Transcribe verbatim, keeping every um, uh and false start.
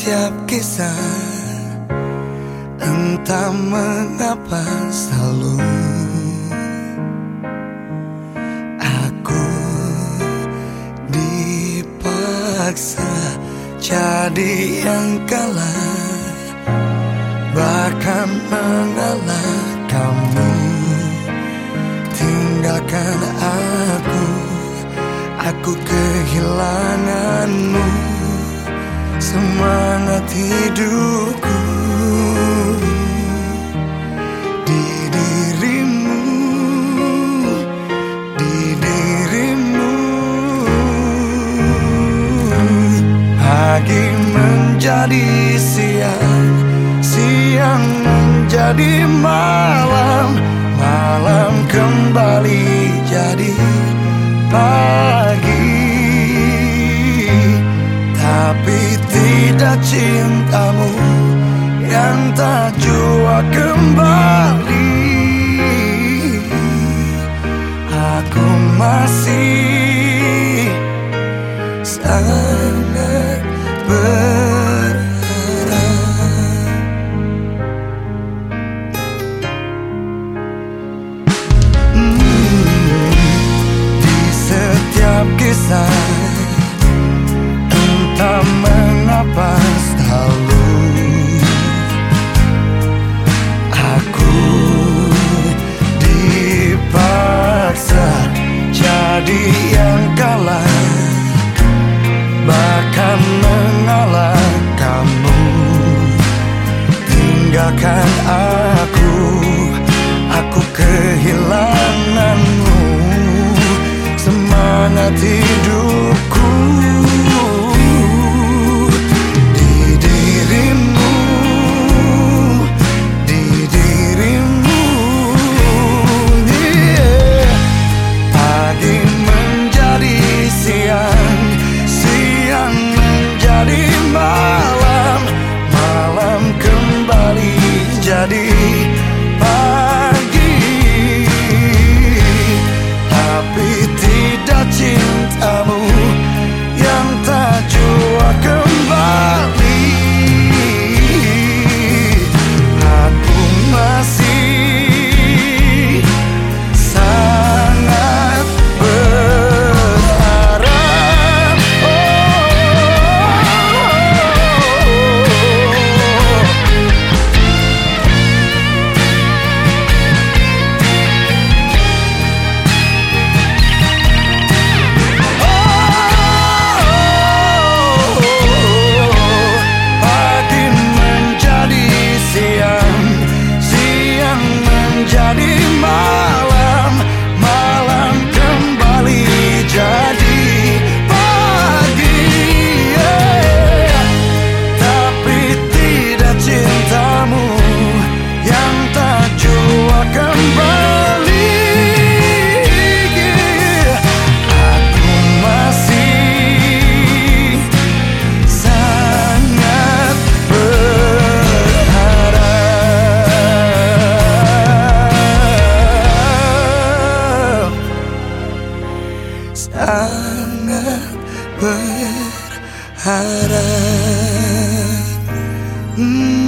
setiap kisah, entah mengapa selalu aku dipaksa jadi yang kalah, bahkan mengalah. Kamu tinggalkan aku, aku kehilanganmu, semangat hidupku di dirimu, di dirimu. Pagi menjadi siang, siang menjadi malam, malam kembali jadi pagi. Tapi tidak cintamu yang tak jua kembali. Aku masih sangat berharap. hmm, Di setiap kisah, entah mengapa selalu aku dipaksa jadi yang kalah, bahkan mengalah. Kamu tinggalkan aku, aku kehilanganmu, semangat hidupku di dirimu, di dirimu. Yeah. Pagi menjadi siang, siang menjadi malam, malam kembali jadi pagi. Tapi tidak cintamu yang tak jua kembali. Aku masih sangat berharap. Pagi menjadi siang, siang menjadi malam, malam kembali jadi pagi. Yeah. Tapi tidak cintamu yang tak jua kembali. Yeah. Aku masih sangat berharap, sangat berharap. Hmm.